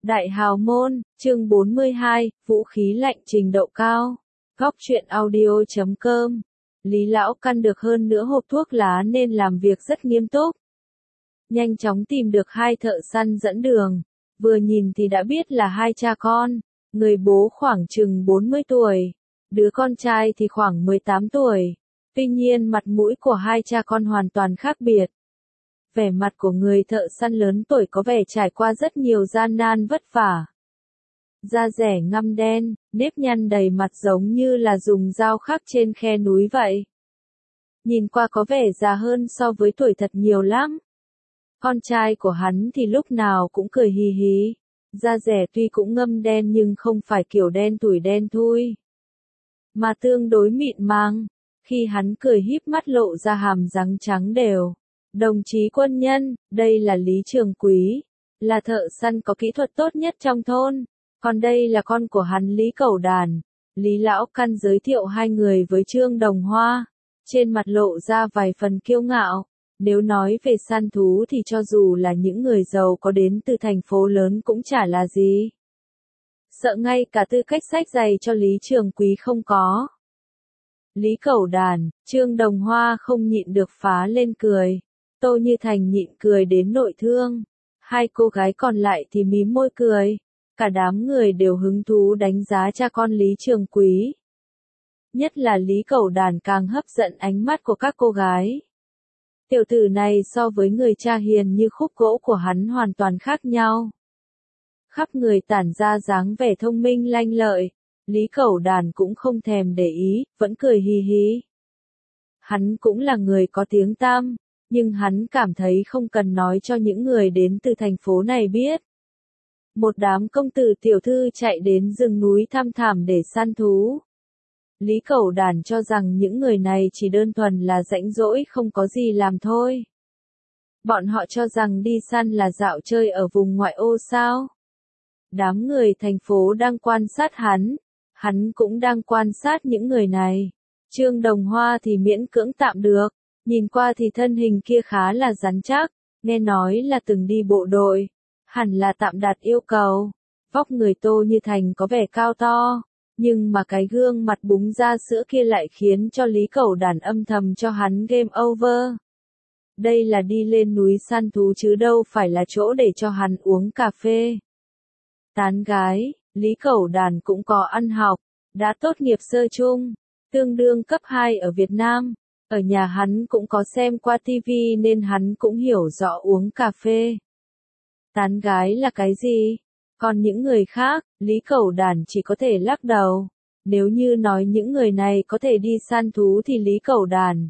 Đại hào môn, chương 42, vũ khí lạnh trình độ cao. Góc truyện audio.com. Lý lão căn được hơn nữa hộp thuốc lá nên làm việc rất nghiêm túc. Nhanh chóng tìm được hai thợ săn dẫn đường, vừa nhìn thì đã biết là hai cha con, người bố khoảng chừng 40 tuổi, đứa con trai thì khoảng 18 tuổi. Tuy nhiên mặt mũi của hai cha con hoàn toàn khác biệt. Vẻ mặt của người thợ săn lớn tuổi có vẻ trải qua rất nhiều gian nan vất vả. Da rẻ ngăm đen, nếp nhăn đầy mặt giống như là dùng dao khắc trên khe núi vậy. Nhìn qua có vẻ già hơn so với tuổi thật nhiều lắm. Con trai của hắn thì lúc nào cũng cười hì hì. Da rẻ tuy cũng ngâm đen nhưng không phải kiểu đen tủi đen thui, mà tương đối mịn màng. Khi hắn cười híp mắt lộ ra hàm răng trắng đều. Đồng chí quân nhân, đây là Lý Trường Quý, là thợ săn có kỹ thuật tốt nhất trong thôn. Còn đây là con của hắn Lý Cẩu Đàn. Lý Lão Căn giới thiệu hai người với Trương Đồng Hoa, trên mặt lộ ra vài phần kiêu ngạo. Nếu nói về săn thú thì cho dù là những người giàu có đến từ thành phố lớn cũng chả là gì. Sợ ngay cả tư cách xách giày cho Lý Trường Quý không có. Lý Cẩu Đàn, Trương Đồng Hoa không nhịn được phá lên cười. Tô Như Thành nhịn cười đến nội thương. Hai cô gái còn lại thì mím môi cười. Cả đám người đều hứng thú đánh giá cha con Lý Trường Quý. Nhất là Lý Cẩu Đàn càng hấp dẫn ánh mắt của các cô gái. Tiểu tử này so với người cha hiền như khúc gỗ của hắn hoàn toàn khác nhau. Khắp người tản ra dáng vẻ thông minh lanh lợi. Lý Cẩu Đàn cũng không thèm để ý, vẫn cười hì hì. Hắn cũng là người có tiếng tăm, nhưng hắn cảm thấy không cần nói cho những người đến từ thành phố này biết. Một đám công tử tiểu thư chạy đến rừng núi thăm thảm để săn thú. Lý Cẩu Đàn cho rằng những người này chỉ đơn thuần là rảnh rỗi không có gì làm thôi. Bọn họ cho rằng đi săn là dạo chơi ở vùng ngoại ô sao? Đám người thành phố đang quan sát hắn cũng đang quan sát những người này. Trương Đồng Hoa thì miễn cưỡng tạm được, nhìn qua thì thân hình kia khá là rắn chắc, nghe nói là từng đi bộ đội, hẳn là tạm đạt yêu cầu. Vóc người Tô Như Thành có vẻ cao to, nhưng mà cái gương mặt búng ra sữa kia lại khiến cho Lý Cẩu Đàn âm thầm cho hắn game over. Đây là đi lên núi săn thú chứ đâu phải là chỗ để cho hắn uống cà phê. Tán gái, Lý Cẩu Đàn cũng có ăn học, đã tốt nghiệp sơ trung, tương đương cấp 2 ở Việt Nam. Ở nhà hắn cũng có xem qua TV nên hắn cũng hiểu rõ uống cà phê. Tán gái là cái gì? Còn những người khác, Lý Cẩu Đàn chỉ có thể lắc đầu. Nếu như nói những người này có thể đi săn thú thì Lý Cẩu Đàn,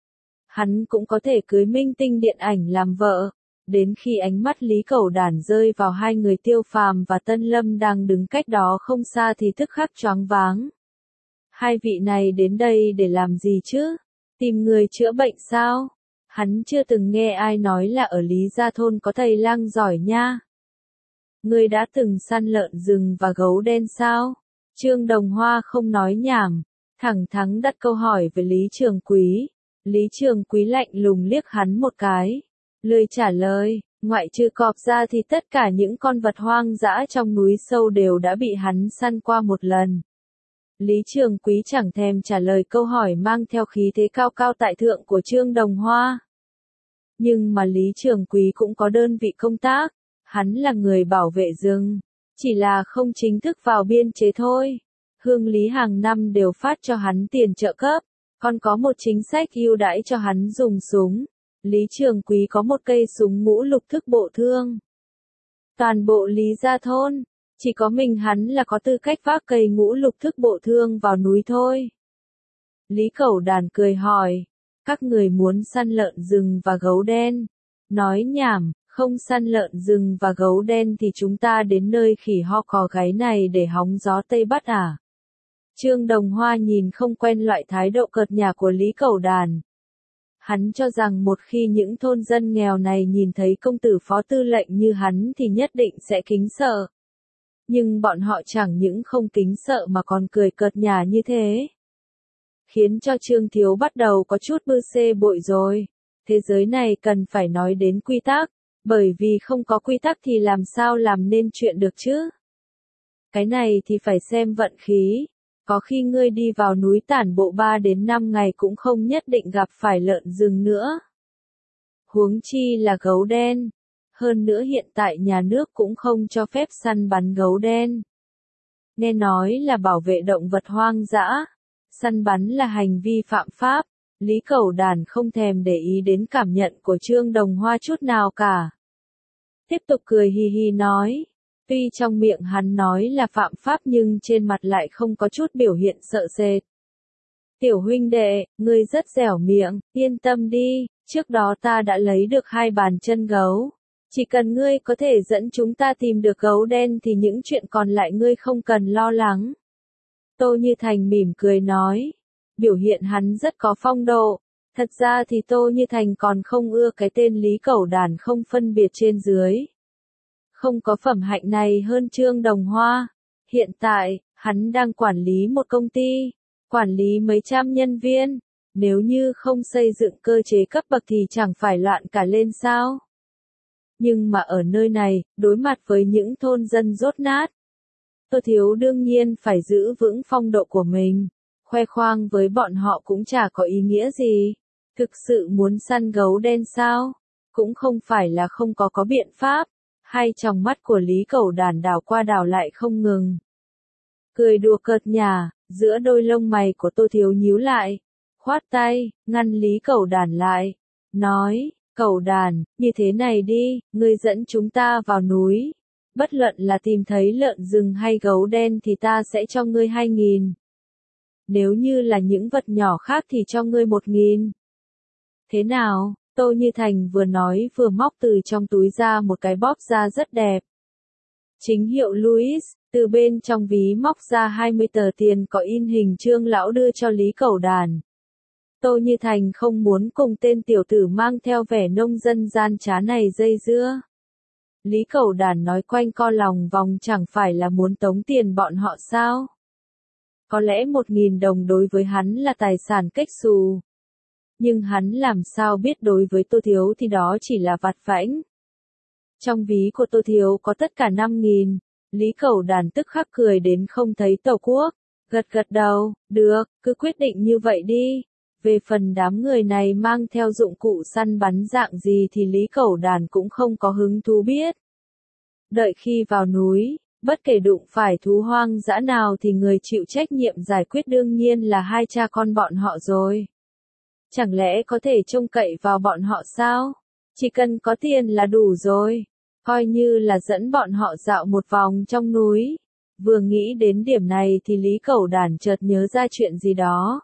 hắn cũng có thể cưới minh tinh điện ảnh làm vợ. Đến khi ánh mắt Lý Cẩu Đàn rơi vào hai người Tiêu Phàm và Tân Lâm đang đứng cách đó không xa thì tức khắc choáng váng. Hai vị này đến đây để làm gì chứ? Tìm người chữa bệnh sao? Hắn chưa từng nghe ai nói là ở Lý Gia Thôn có thầy lang giỏi nha. Ngươi đã từng săn lợn rừng và gấu đen sao? Trương Đồng Hoa không nói nhảm, thẳng thắn đặt câu hỏi với Lý Trường Quý. Lý Trường Quý lạnh lùng liếc hắn một cái, lười trả lời. Ngoại trừ cọp ra thì tất cả những con vật hoang dã trong núi sâu đều đã bị hắn săn qua một lần. Lý Trường Quý chẳng thèm trả lời câu hỏi mang theo khí thế cao cao tại thượng của Trương Đồng Hoa. Nhưng mà Lý Trường Quý cũng có đơn vị công tác, hắn là người bảo vệ rừng, chỉ là không chính thức vào biên chế thôi. Hương Lý hàng năm đều phát cho hắn tiền trợ cấp, còn có một chính sách ưu đãi cho hắn dùng súng. Lý Trường Quý có một cây súng ngũ lục thức bộ thương. Toàn bộ Lý Gia Thôn, chỉ có mình hắn là có tư cách vác cây ngũ lục thức bộ thương vào núi thôi. Lý Cẩu Đàn cười hỏi, các người muốn săn lợn rừng và gấu đen? Nói nhảm, không săn lợn rừng và gấu đen thì chúng ta đến nơi khỉ ho cò gáy này để hóng gió Tây Bắc à? Trương Đồng Hoa nhìn không quen loại thái độ cợt nhả của Lý Cẩu Đàn. Hắn cho rằng một khi những thôn dân nghèo này nhìn thấy công tử phó tư lệnh như hắn thì nhất định sẽ kính sợ. Nhưng bọn họ chẳng những không kính sợ mà còn cười cợt nhả như thế. Khiến cho Trương Thiếu bắt đầu có chút bư xê bội rồi. Thế giới này cần phải nói đến quy tắc. Bởi vì không có quy tắc thì làm sao làm nên chuyện được chứ? Cái này thì phải xem vận khí. Có khi ngươi đi vào núi tản bộ 3 đến 5 ngày cũng không nhất định gặp phải lợn rừng nữa. Huống chi là gấu đen. Hơn nữa hiện tại nhà nước cũng không cho phép săn bắn gấu đen. Nghe nói là bảo vệ động vật hoang dã. Săn bắn là hành vi phạm pháp. Lý Cẩu Đàn không thèm để ý đến cảm nhận của Trương Đồng Hoa chút nào cả. Tiếp tục cười hì hì nói. Tuy trong miệng hắn nói là phạm pháp nhưng trên mặt lại không có chút biểu hiện sợ sệt. Tiểu huynh đệ, ngươi rất dẻo miệng, yên tâm đi, trước đó ta đã lấy được 2 bàn chân gấu. Chỉ cần ngươi có thể dẫn chúng ta tìm được gấu đen thì những chuyện còn lại ngươi không cần lo lắng. Tô Như Thành mỉm cười nói. Biểu hiện hắn rất có phong độ. Thật ra thì Tô Như Thành còn không ưa cái tên Lý Cẩu Đàn không phân biệt trên dưới. Không có phẩm hạnh này hơn Trương Đồng Hoa. Hiện tại, hắn đang quản lý một công ty, quản lý mấy trăm nhân viên. Nếu như không xây dựng cơ chế cấp bậc thì chẳng phải loạn cả lên sao? Nhưng mà ở nơi này, đối mặt với những thôn dân dốt nát, Tô Thiếu đương nhiên phải giữ vững phong độ của mình. Khoe khoang với bọn họ cũng chả có ý nghĩa gì. Thực sự muốn săn gấu đen sao? Cũng không phải là không có biện pháp. Hai tròng mắt của Lý Cẩu Đàn đảo qua đảo lại không ngừng. Cười đùa cợt nhả, giữa đôi lông mày của Tô Thiếu nhíu lại. Khoát tay, ngăn Lý Cẩu Đàn lại. Nói, Cẩu Đàn, như thế này đi, ngươi dẫn chúng ta vào núi. Bất luận là tìm thấy lợn rừng hay gấu đen thì ta sẽ cho ngươi 2.000. Nếu như là những vật nhỏ khác thì cho ngươi 1.000. Thế nào? Tô Như Thành vừa nói vừa móc từ trong túi ra một cái bóp da rất đẹp. Chính hiệu Louis, từ bên trong ví móc ra 20 tờ tiền có in hình Trương lão đưa cho Lý Cẩu Đàn. Tô Như Thành không muốn cùng tên tiểu tử mang theo vẻ nông dân gian trá này dây dưa. Lý Cẩu Đàn nói quanh co lòng vòng chẳng phải là muốn tống tiền bọn họ sao? Có lẽ 1.000 đồng đối với hắn là tài sản cách xù. Nhưng hắn làm sao biết đối với Tô Thiếu thì đó chỉ là vặt vãnh. Trong ví của Tô Thiếu có tất cả 5.000. Lý Cẩu Đàn tức khắc cười đến không thấy tàu quốc. Gật gật đầu, được, cứ quyết định như vậy đi. Về phần đám người này mang theo dụng cụ săn bắn dạng gì thì Lý Cẩu Đàn cũng không có hứng thú biết. Đợi khi vào núi, bất kể đụng phải thú hoang dã nào thì người chịu trách nhiệm giải quyết đương nhiên là hai cha con bọn họ rồi. Chẳng lẽ có thể trông cậy vào bọn họ sao? Chỉ cần có tiền là đủ rồi. Coi như là dẫn bọn họ dạo một vòng trong núi. Vừa nghĩ đến điểm này thì Lý Cẩu Đàn chợt nhớ ra chuyện gì đó.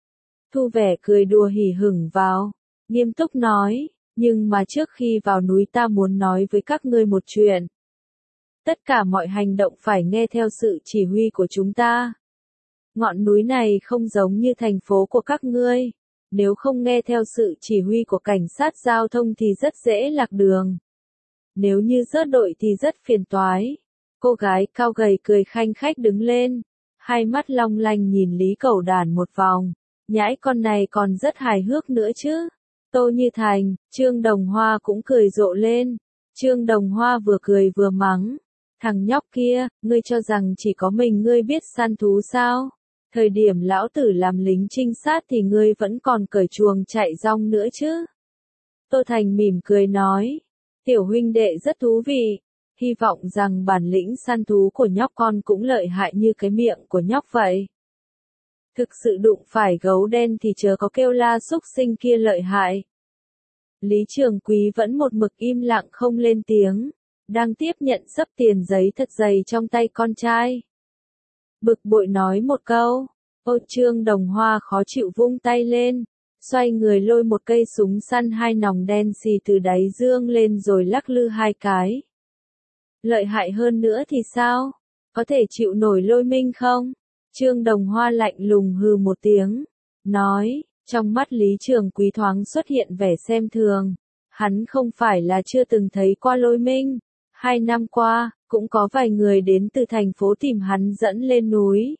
Thu vẻ cười đùa hỉ hửng vào. Nghiêm túc nói, nhưng mà trước khi vào núi ta muốn nói với các ngươi một chuyện. Tất cả mọi hành động phải nghe theo sự chỉ huy của chúng ta. Ngọn núi này không giống như thành phố của các ngươi. Nếu không nghe theo sự chỉ huy của cảnh sát giao thông thì rất dễ lạc đường. Nếu như rớt đội thì rất phiền toái. Cô gái cao gầy cười khanh khách đứng lên. Hai mắt long lanh nhìn Lý Cẩu Đàn một vòng. Nhãi con này còn rất hài hước nữa chứ. Tô Như Thành, Trương Đồng Hoa cũng cười rộ lên. Trương Đồng Hoa vừa cười vừa mắng. Thằng nhóc kia, ngươi cho rằng chỉ có mình ngươi biết săn thú sao? Thời điểm lão tử làm lính trinh sát thì ngươi vẫn còn cởi chuồng chạy rong nữa chứ. Tô Thành mỉm cười nói. Tiểu huynh đệ rất thú vị. Hy vọng rằng bản lĩnh săn thú của nhóc con cũng lợi hại như cái miệng của nhóc vậy. Thực sự đụng phải gấu đen thì chớ có kêu la xúc sinh kia lợi hại. Lý Trường Quý vẫn một mực im lặng không lên tiếng. Đang tiếp nhận xấp tiền giấy thật dày trong tay con trai. Bực bội nói một câu. Ôi Trương Đồng Hoa khó chịu vung tay lên. Xoay người lôi một cây súng săn 2 nòng đen xì từ đáy dương lên rồi lắc lư 2 cái. Lợi hại hơn nữa thì sao? Có thể chịu nổi Lôi Minh không? Trương Đồng Hoa lạnh lùng hừ một tiếng. Nói, trong mắt Lý Trường Quý thoáng xuất hiện vẻ xem thường. Hắn không phải là chưa từng thấy qua Lôi Minh. 2 năm qua, cũng có vài người đến từ thành phố tìm hắn dẫn lên núi.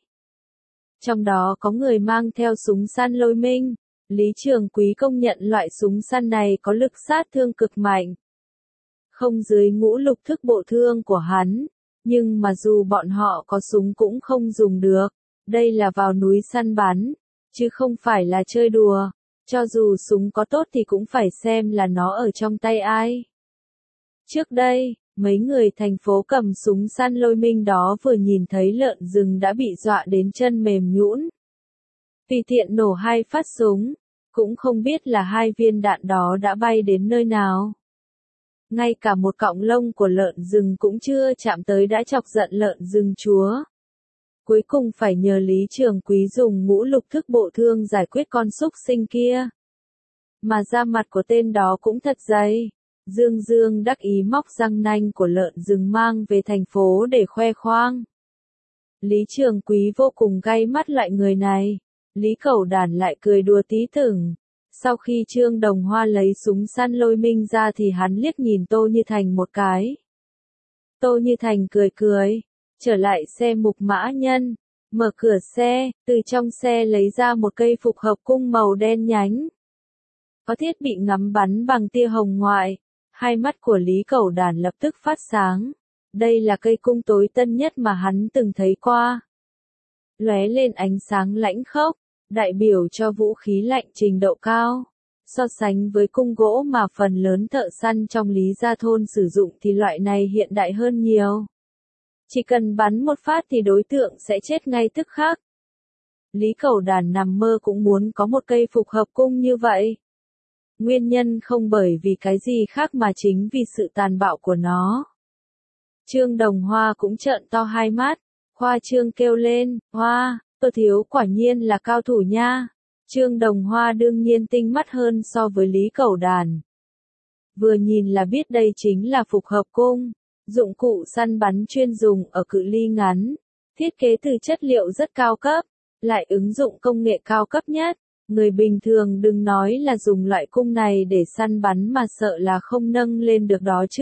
Trong đó có người mang theo súng săn Lôi Minh. Lý Trường Quý công nhận loại súng săn này có lực sát thương cực mạnh. không dưới ngũ lục thức bộ thương của hắn, nhưng mà dù bọn họ có súng cũng không dùng được, đây là vào núi săn bắn, chứ không phải là chơi đùa, cho dù súng có tốt thì cũng phải xem là nó ở trong tay ai. Trước đây, mấy người thành phố cầm súng săn lôi minh đó vừa nhìn thấy lợn rừng đã bị dọa đến chân mềm nhũn. Tùy tiện nổ 2 phát súng, cũng không biết là 2 viên đạn đó đã bay đến nơi nào. Ngay cả một cọng lông của lợn rừng cũng chưa chạm tới đã chọc giận lợn rừng chúa. Cuối cùng phải nhờ Lý Trường Quý dùng ngũ lục thức bộ thương giải quyết con súc sinh kia. Mà da mặt của tên đó cũng thật dày. Dương Dương đắc ý móc răng nanh của lợn rừng mang về thành phố để khoe khoang. Lý Trường Quý vô cùng gay mắt loại người này. Lý Cẩu Đản lại cười đùa tí tưởng. Sau khi Trương Đồng Hoa lấy súng săn lôi minh ra thì hắn liếc nhìn Tô Như Thành một cái. Tô Như Thành cười cười, trở lại xe Mục Mã Nhân, mở cửa xe, từ trong xe lấy ra một cây phục hợp cung màu đen nhánh. Có thiết bị ngắm bắn bằng tia hồng ngoại, hai mắt của Lý Cẩu Đản lập tức phát sáng. Đây là cây cung tối tân nhất mà hắn từng thấy qua. Lóe lên ánh sáng lãnh khốc, đại biểu cho vũ khí lạnh trình độ cao. So sánh với cung gỗ mà phần lớn thợ săn trong Lý Gia Thôn sử dụng thì loại này hiện đại hơn nhiều. Chỉ cần bắn một phát thì đối tượng sẽ chết ngay tức khắc. Lý Cẩu Đản nằm mơ cũng muốn có một cây phục hợp cung như vậy. Nguyên nhân không bởi vì cái gì khác mà chính vì sự tàn bạo của nó. Trương Đồng Hoa cũng trợn to hai mắt, khoa trương kêu lên, Hoa, Tô thiếu quả nhiên là cao thủ nha. Trương Đồng Hoa đương nhiên tinh mắt hơn so với Lý Cẩu Đản. Vừa nhìn là biết đây chính là phục hợp cung, dụng cụ săn bắn chuyên dùng ở cự ly ngắn, thiết kế từ chất liệu rất cao cấp, lại ứng dụng công nghệ cao cấp nhất. Người bình thường đừng nói là dùng loại cung này để săn bắn mà sợ là không nâng lên được đó chứ.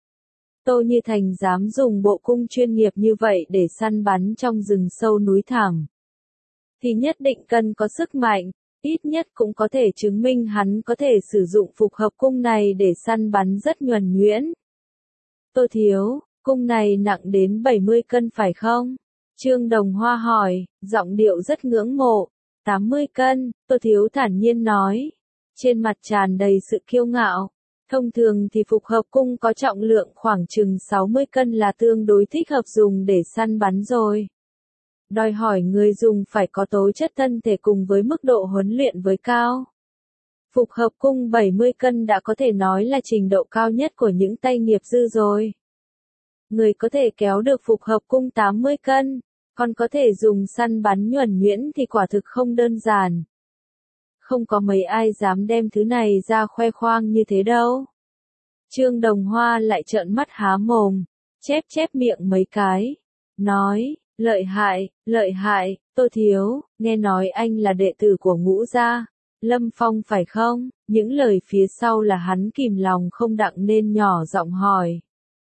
Tô Như Thành dám dùng bộ cung chuyên nghiệp như vậy để săn bắn trong rừng sâu núi thẳm, thì nhất định cần có sức mạnh, ít nhất cũng có thể chứng minh hắn có thể sử dụng phục hợp cung này để săn bắn rất nhuần nhuyễn. Tô thiếu, cung này nặng đến 70 cân phải không? Trương Đồng Hoa hỏi, giọng điệu rất ngưỡng mộ. 80 cân, Tô thiếu thản nhiên nói. Trên mặt tràn đầy sự kiêu ngạo. Thông thường thì phục hợp cung có trọng lượng khoảng chừng 60 cân là tương đối thích hợp dùng để săn bắn rồi. Đòi hỏi người dùng phải có tố chất thân thể cùng với mức độ huấn luyện với cao. Phục hợp cung 70 cân đã có thể nói là trình độ cao nhất của những tay nghiệp dư rồi. Người có thể kéo được phục hợp cung 80 cân, còn có thể dùng săn bắn nhuần nhuyễn thì quả thực không đơn giản. Không có mấy ai dám đem thứ này ra khoe khoang như thế đâu. Trương Đồng Hoa lại trợn mắt há mồm, chép miệng mấy cái, nói, lợi hại, Tô thiếu, nghe nói anh là đệ tử của Ngũ gia, Lâm Phong phải không? Những lời phía sau là hắn kìm lòng không đặng nên nhỏ giọng hỏi.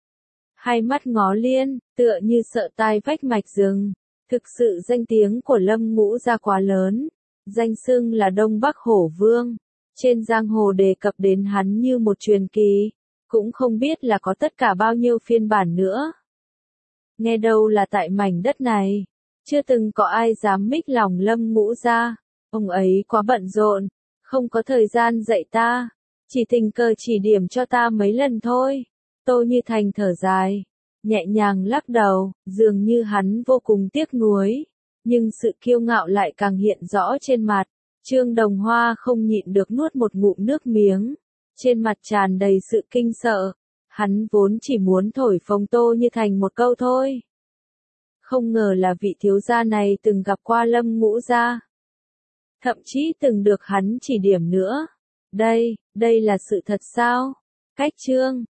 Hai mắt ngó liên, tựa như sợ tai vách mạch rừng. Thực sự danh tiếng của Lâm Ngũ gia quá lớn, danh xưng là Đông Bắc Hổ Vương. Trên giang hồ đề cập đến hắn như một truyền kỳ, cũng không biết là có tất cả bao nhiêu phiên bản nữa. Nghe đâu là tại mảnh đất này, chưa từng có ai dám mích lòng Lâm Ngũ gia, ông ấy quá bận rộn, không có thời gian dạy ta, chỉ tình cờ chỉ điểm cho ta mấy lần thôi. Tô Như Thành thở dài, nhẹ nhàng lắc đầu, dường như hắn vô cùng tiếc nuối, nhưng sự kiêu ngạo lại càng hiện rõ trên mặt. Trương Đồng Hoa không nhịn được nuốt một ngụm nước miếng, trên mặt tràn đầy sự kinh sợ. Hắn vốn chỉ muốn thổi phồng Tô Như Thành một câu thôi. Không ngờ là vị thiếu gia này từng gặp qua Lâm Ngũ gia. Thậm chí từng được hắn chỉ điểm nữa. Đây là sự thật sao? Cách chương